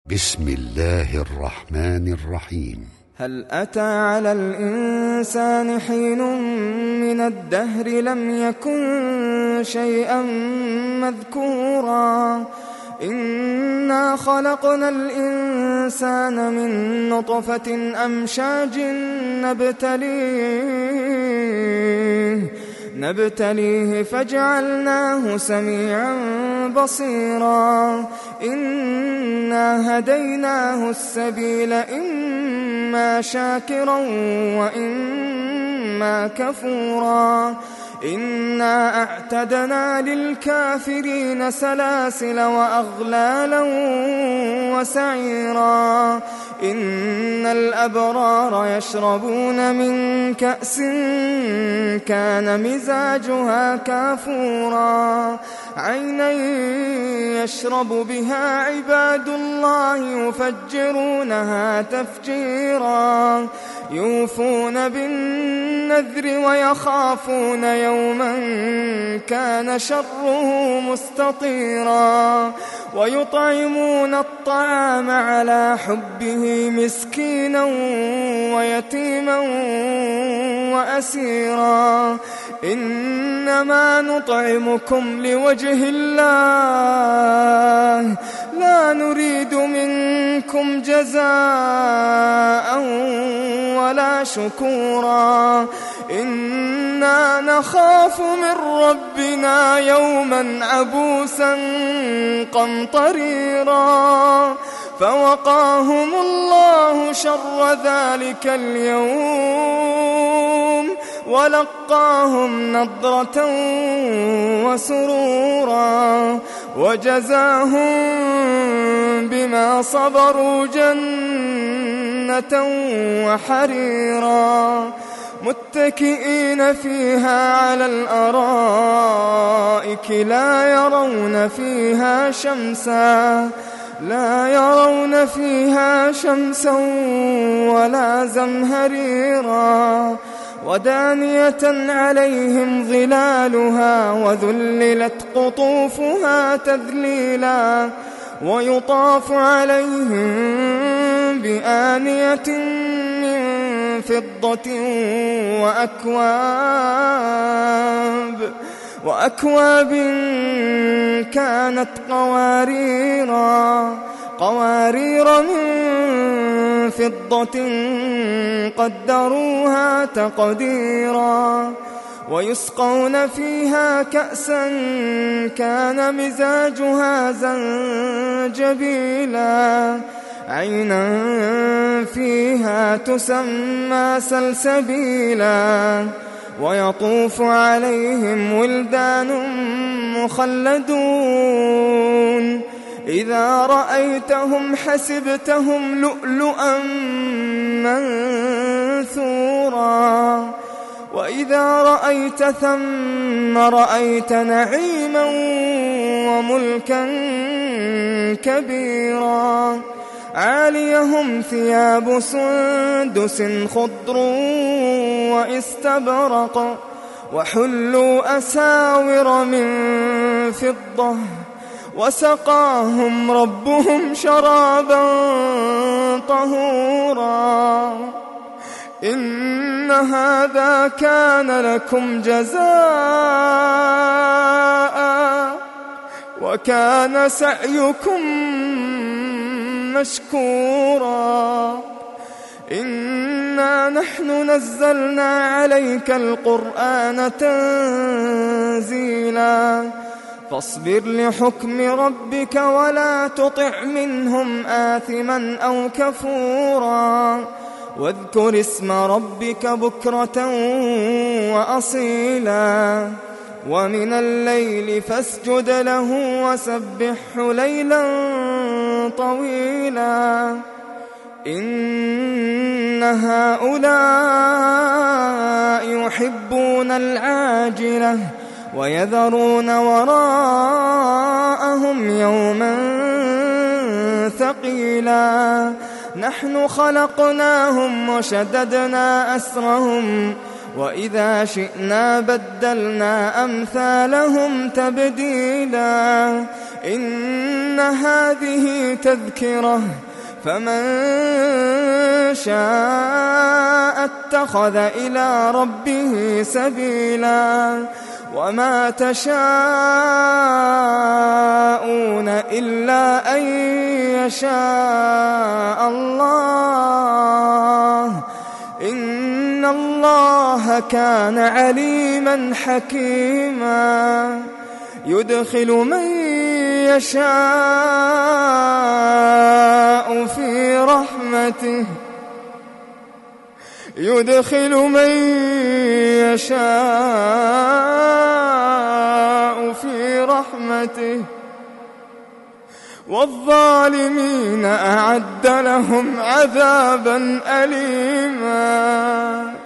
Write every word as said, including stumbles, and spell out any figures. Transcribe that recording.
بسم الله الرحمن الرحيم. هل أتى على الإنسان حين من الدهر لم يكن شيئا مذكورا إنا خلقنا الإنسان من نطفة أمشاج نبتليه نبتليه فجعلناه سميعا بصيرا إنا هديناه السبيل إما شاكرا وإما كفورا إنا أعتدنا للكافرين سلاسل وأغلالا وسعيرا إن الأبرار يشربون من كأس كان مزاجها كافورا عينا يشرب بها عباد الله يفجرونها تفجيرا يوفون بالنذر ويخافون يوما كان شره مستطيرا ويطعمون الطعام على حبه مسكينا ويتيما وأسيرا إنما نطعمكم لوجه الله لا نريد منكم جزاء ولا شكورا إنا نخاف من ربنا يوما عبوسا قمطريرا فوقاهم الله شر ذلك اليوم ولقاهم نضرة وسرورا وجزاهم بما صبروا جنة وحريرا متكئين فيها على الأرائك لا يرون فيها شمسا لا يرون فيها شمسا ولا زمهريرا ودانية عليهم ظلالها وذللت قطوفها تذليلا ويطاف عليهم بآنية من فضة وأكواب وأكواب كانت قواريرا قوارير من فضة قدروها تقديرا ويسقون فيها كأسا كان مزاجها زنجبيلا عينا فيها تسمى سلسبيلا ويطوف عليهم ولدان مخلدون إذا رأيتهم حسبتهم لؤلؤا منثورا وإذا رأيت ثم رأيت نعيما وملكا كبيرا عاليهم ثياب سندس خضر واستبرق وحلوا أساور من فضة وسقاهم ربهم شرابا طهورا إن هذا كان لكم جزاء وكان سعيكم مشكورا إنا نحن نزلنا عليك القرآن تنزيلا فاصبر لحكم ربك ولا تطع منهم آثما أو كفورا واذكر اسم ربك بكرة وأصيلا ومن الليل فاسجد له وسبحه ليلا طويلا إن هؤلاء يحبون العاجلة ويذرون وراءهم يوما ثقيلا نحن خلقناهم وشددنا أسرهم وإذا شئنا بدلنا أمثالهم تبديلا إن هذه تذكرة فمن شاء اتخذ إلى ربه سبيلا وما تشاءون إلا أن يشاء الله إن الله كان عليما حكيما يدخل من يشاء في رحمته يدخل من يشاء في رحمته والظالمين أعد لهم عذابا أليما